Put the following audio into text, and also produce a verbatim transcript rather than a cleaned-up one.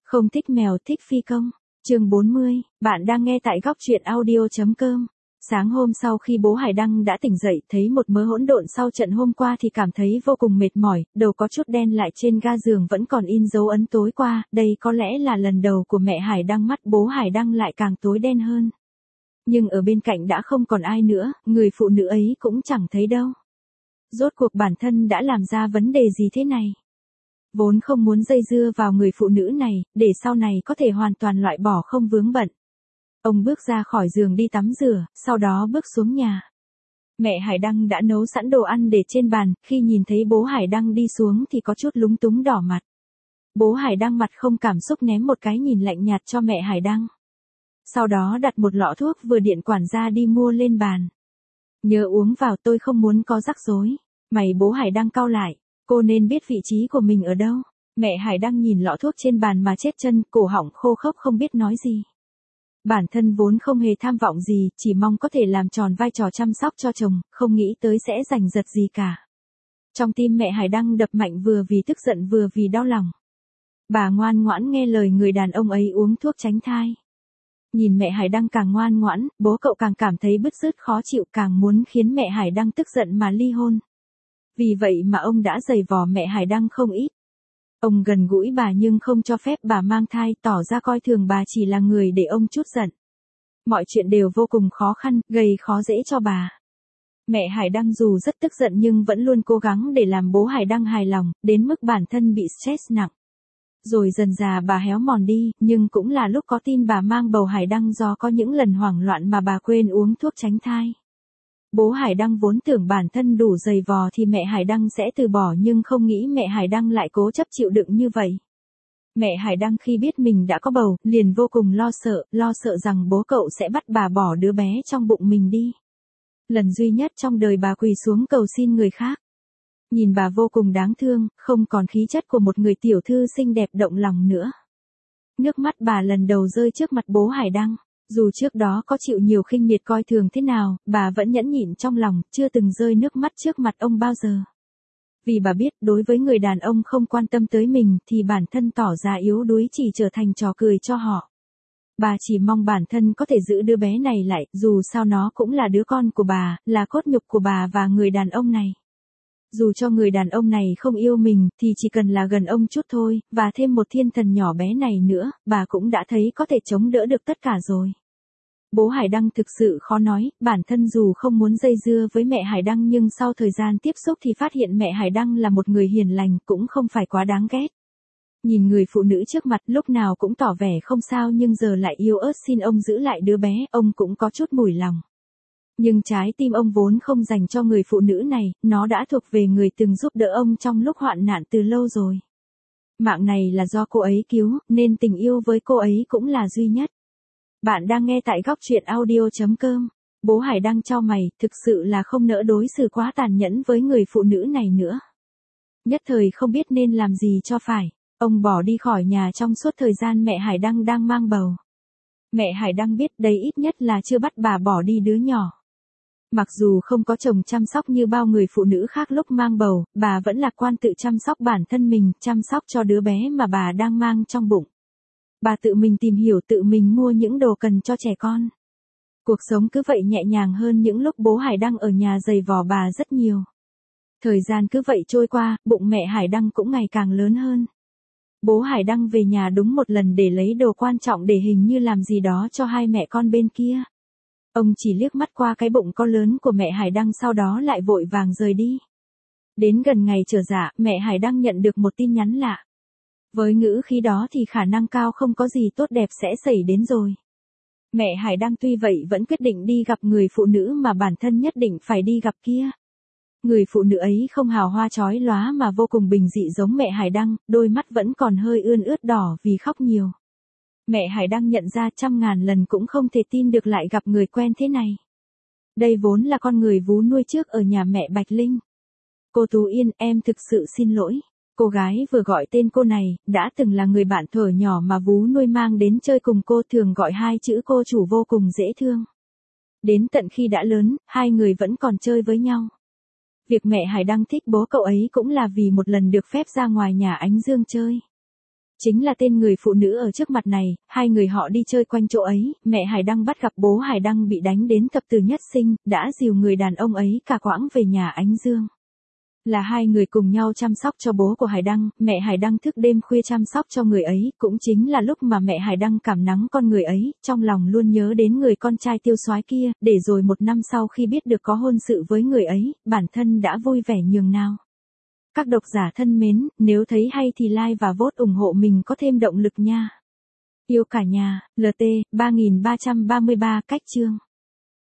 Không thích mèo thích phi công. Chương bốn mươi, bạn đang nghe tại góc truyện audio chấm com. Sáng hôm sau khi bố Hải Đăng đã tỉnh dậy, thấy một mớ hỗn độn sau trận hôm qua thì cảm thấy vô cùng mệt mỏi, đầu có chút đen lại trên ga giường vẫn còn in dấu ấn tối qua, đây có lẽ là lần đầu của mẹ Hải Đăng, mắt bố Hải Đăng lại càng tối đen hơn. Nhưng ở bên cạnh đã không còn ai nữa, người phụ nữ ấy cũng chẳng thấy đâu. Rốt cuộc bản thân đã làm ra vấn đề gì thế này? Vốn không muốn dây dưa vào người phụ nữ này, để sau này có thể hoàn toàn loại bỏ không vướng bận. Ông bước ra khỏi giường đi tắm rửa, sau đó bước xuống nhà. Mẹ Hải Đăng đã nấu sẵn đồ ăn để trên bàn, khi nhìn thấy bố Hải Đăng đi xuống thì có chút lúng túng đỏ mặt. Bố Hải Đăng mặt không cảm xúc ném một cái nhìn lạnh nhạt cho mẹ Hải Đăng. Sau đó đặt một lọ thuốc vừa điện quản gia đi mua lên bàn. Nhớ uống vào, tôi không muốn có rắc rối. Mày bố Hải Đăng cau lại, cô nên biết vị trí của mình ở đâu. Mẹ Hải Đăng nhìn lọ thuốc trên bàn mà chết chân, cổ họng khô khốc không biết nói gì. Bản thân vốn không hề tham vọng gì, chỉ mong có thể làm tròn vai trò chăm sóc cho chồng, không nghĩ tới sẽ giành giật gì cả. Trong tim mẹ Hải Đăng đập mạnh vừa vì tức giận vừa vì đau lòng. Bà ngoan ngoãn nghe lời người đàn ông ấy uống thuốc tránh thai. Nhìn mẹ Hải Đăng càng ngoan ngoãn, bố cậu càng cảm thấy bứt rứt khó chịu, càng muốn khiến mẹ Hải Đăng tức giận mà ly hôn. Vì vậy mà ông đã giày vò mẹ Hải Đăng không ít. Ông gần gũi bà nhưng không cho phép bà mang thai, tỏ ra coi thường bà chỉ là người để ông trút giận. Mọi chuyện đều vô cùng khó khăn, gây khó dễ cho bà. Mẹ Hải Đăng dù rất tức giận nhưng vẫn luôn cố gắng để làm bố Hải Đăng hài lòng, đến mức bản thân bị stress nặng. Rồi dần dà bà héo mòn đi, nhưng cũng là lúc có tin bà mang bầu Hải Đăng do có những lần hoảng loạn mà bà quên uống thuốc tránh thai. Bố Hải Đăng vốn tưởng bản thân đủ dày vò thì mẹ Hải Đăng sẽ từ bỏ, nhưng không nghĩ mẹ Hải Đăng lại cố chấp chịu đựng như vậy. Mẹ Hải Đăng khi biết mình đã có bầu, liền vô cùng lo sợ, lo sợ rằng bố cậu sẽ bắt bà bỏ đứa bé trong bụng mình đi. Lần duy nhất trong đời bà quỳ xuống cầu xin người khác. Nhìn bà vô cùng đáng thương, không còn khí chất của một người tiểu thư xinh đẹp động lòng nữa. Nước mắt bà lần đầu rơi trước mặt bố Hải Đăng. Dù trước đó có chịu nhiều khinh miệt coi thường thế nào, bà vẫn nhẫn nhịn trong lòng, chưa từng rơi nước mắt trước mặt ông bao giờ. Vì bà biết đối với người đàn ông không quan tâm tới mình thì bản thân tỏ ra yếu đuối chỉ trở thành trò cười cho họ. Bà chỉ mong bản thân có thể giữ đứa bé này lại, dù sao nó cũng là đứa con của bà, là cốt nhục của bà và người đàn ông này. Dù cho người đàn ông này không yêu mình thì chỉ cần là gần ông chút thôi, và thêm một thiên thần nhỏ bé này nữa, bà cũng đã thấy có thể chống đỡ được tất cả rồi. Bố Hải Đăng thực sự khó nói, bản thân dù không muốn dây dưa với mẹ Hải Đăng nhưng sau thời gian tiếp xúc thì phát hiện mẹ Hải Đăng là một người hiền lành, cũng không phải quá đáng ghét. Nhìn người phụ nữ trước mặt lúc nào cũng tỏ vẻ không sao nhưng giờ lại yếu ớt xin ông giữ lại đứa bé, ông cũng có chút mủi lòng. Nhưng trái tim ông vốn không dành cho người phụ nữ này, nó đã thuộc về người từng giúp đỡ ông trong lúc hoạn nạn từ lâu rồi. Mạng này là do cô ấy cứu, nên tình yêu với cô ấy cũng là duy nhất. Bạn đang nghe tại góc truyện audio chấm com. Bố Hải Đăng chau mày, thực sự là không nỡ đối xử quá tàn nhẫn với người phụ nữ này nữa. Nhất thời không biết nên làm gì cho phải. Ông bỏ đi khỏi nhà trong suốt thời gian mẹ Hải Đăng đang mang bầu. Mẹ Hải Đăng biết đây ít nhất là chưa bắt bà bỏ đi đứa nhỏ. Mặc dù không có chồng chăm sóc như bao người phụ nữ khác lúc mang bầu, bà vẫn lạc quan tự chăm sóc bản thân mình, chăm sóc cho đứa bé mà bà đang mang trong bụng. Bà tự mình tìm hiểu, tự mình mua những đồ cần cho trẻ con. Cuộc sống cứ vậy nhẹ nhàng hơn những lúc bố Hải Đăng ở nhà giày vò bà rất nhiều. Thời gian cứ vậy trôi qua, bụng mẹ Hải Đăng cũng ngày càng lớn hơn. Bố Hải Đăng về nhà đúng một lần để lấy đồ quan trọng để hình như làm gì đó cho hai mẹ con bên kia. Ông chỉ liếc mắt qua cái bụng co lớn của mẹ Hải Đăng sau đó lại vội vàng rời đi. Đến gần ngày trở dạ, mẹ Hải Đăng nhận được một tin nhắn lạ. Với ngữ khí đó thì khả năng cao không có gì tốt đẹp sẽ xảy đến rồi. Mẹ Hải Đăng tuy vậy vẫn quyết định đi gặp người phụ nữ mà bản thân nhất định phải đi gặp kia. Người phụ nữ ấy không hào hoa chói lóa mà vô cùng bình dị giống mẹ Hải Đăng, đôi mắt vẫn còn hơi ươn ướt đỏ vì khóc nhiều. Mẹ Hải Đăng nhận ra trăm ngàn lần cũng không thể tin được lại gặp người quen thế này. Đây vốn là con người Vú nuôi trước ở nhà mẹ Bạch Linh. Cô Tú Yên, em thực sự xin lỗi. Cô gái vừa gọi tên cô này, đã từng là người bạn thuở nhỏ mà Vú nuôi mang đến chơi cùng cô, thường gọi hai chữ cô chủ vô cùng dễ thương. Đến tận khi đã lớn, hai người vẫn còn chơi với nhau. Việc mẹ Hải Đăng thích bố cậu ấy cũng là vì một lần được phép ra ngoài nhà Ánh Dương chơi. Chính là tên người phụ nữ ở trước mặt này, hai người họ đi chơi quanh chỗ ấy, mẹ Hải Đăng bắt gặp bố Hải Đăng bị đánh đến thập tử nhất sinh, đã dìu người đàn ông ấy cả quãng về nhà Ánh Dương. Là hai người cùng nhau chăm sóc cho bố của Hải Đăng, mẹ Hải Đăng thức đêm khuya chăm sóc cho người ấy, cũng chính là lúc mà mẹ Hải Đăng cảm nắng con người ấy, trong lòng luôn nhớ đến người con trai tiêu soái kia, để rồi một năm sau khi biết được có hôn sự với người ấy, bản thân đã vui vẻ nhường nào. Các độc giả thân mến, nếu thấy hay thì like và vote ủng hộ mình có thêm động lực nha. Yêu cả nhà, lờ tê, ba nghìn ba trăm ba mươi ba cách chương.